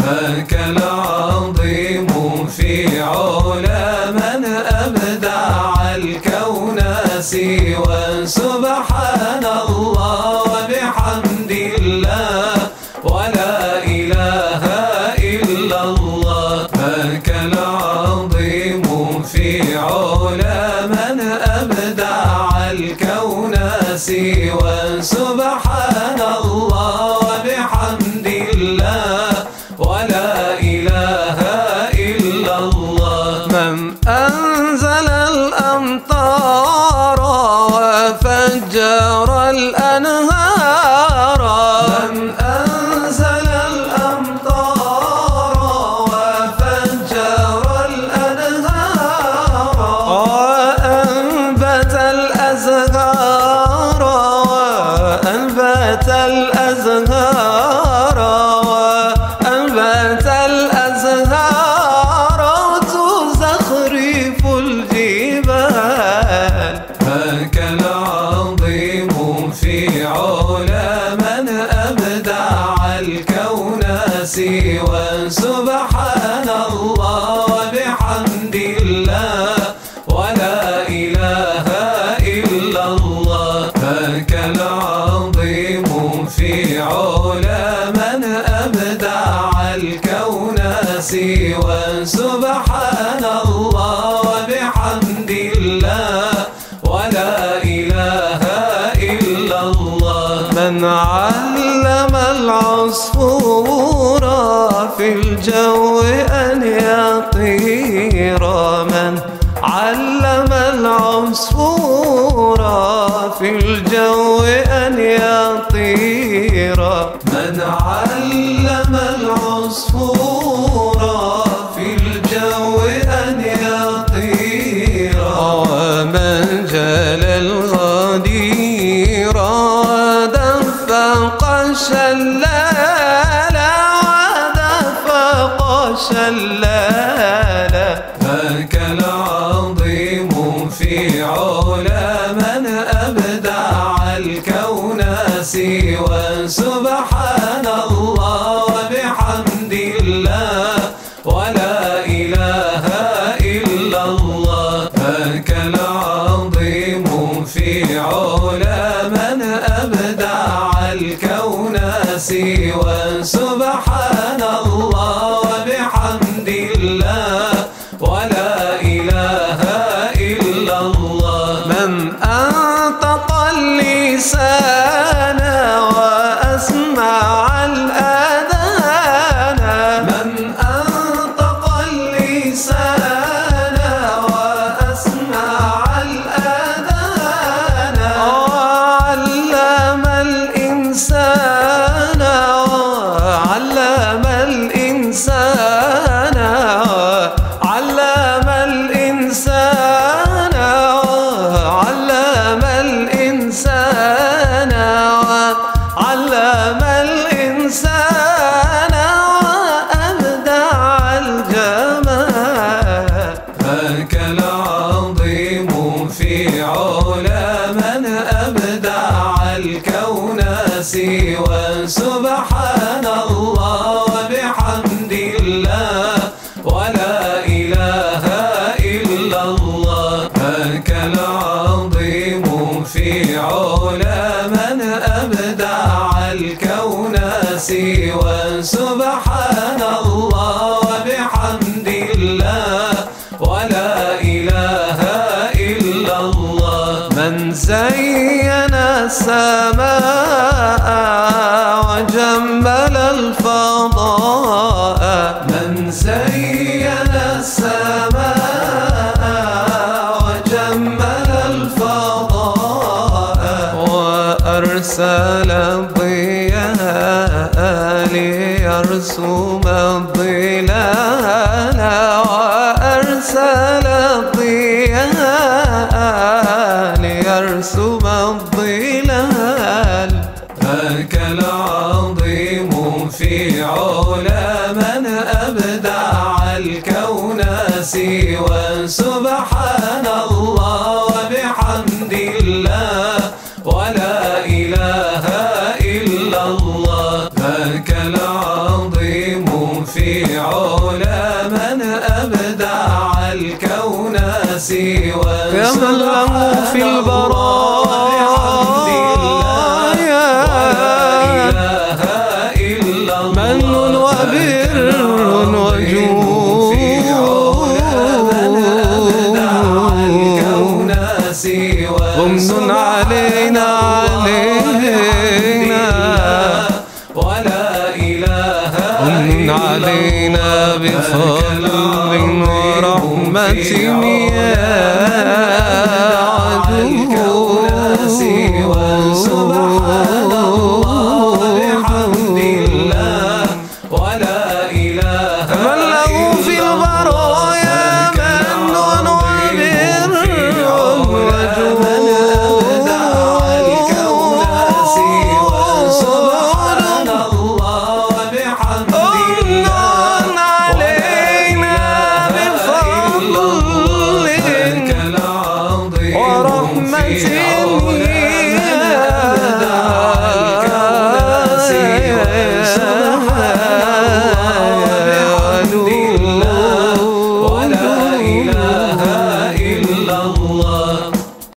ذاك العظيم في علا من أبدع الكون سوى سبحان الله وبحمد الله ولا إله إلا الله. ذاك العظيم في علا من أبدع الكون سوى سبحان الله وبحمد الله ولا إله إلا الله. من أنزل الأمطار وفجر الأنهار، من أنزل الأمطار وفجر الأنهار وأنبت الأزهار وأنبت الأزهار وأنبت الأزهار وتزخرف الجبال. ذاك العظيم في علا من أبدع الكون سوى سبحان الله وبحمد الله ولا إله إلا الله. ذاك العظيم في علا من أبدع الكون سوى سبحان الله وبحمد الله ولا إله إلا الله. من علم العصفور في الجو أن يطير، من علم العصفور في الجو أن يطير، من علم العصفور في الجو أن يطير، ومن جل الغدير ودفق الشلال ودفق الشلال. ذاك العظيم في علا من أبدع الكون سوى سبحان الله وبحمد الله ولا إله إلا الله. ذاك العظيم في علا من أبدع الكون سوى سبحان الله وبحمد الله ولا إله إلا الله. من أنطق اللسان وأسمع الأذان، من أنطق اللسان وأسمع الأذان وعلم الإنسان وعلم الإنسان وعلم الإنسان وعلم الإنسان وعلم الإنسان وأبدع الجمال. ذاك العظيم في علا من أبدع الكون سوى سبحان الله وبحمد الله ولا إله إلا الله. ذاك العظيم في علا من أبدع الكون سوى سبحان الله وبحمد الله ولا إله إلا الله. من زين السماء وجمل الفضاء، من زين السماء وجمل الفضاء وأرسل الضياء ليرسم الظلال وأرسل الضياء ليرسم الظلال. ذاك العظيم في علا من أبدع الكون سوى سبحان الله وبحمد الله ولا إله إلا الله. ذاك العظيم في بفضل ورحمة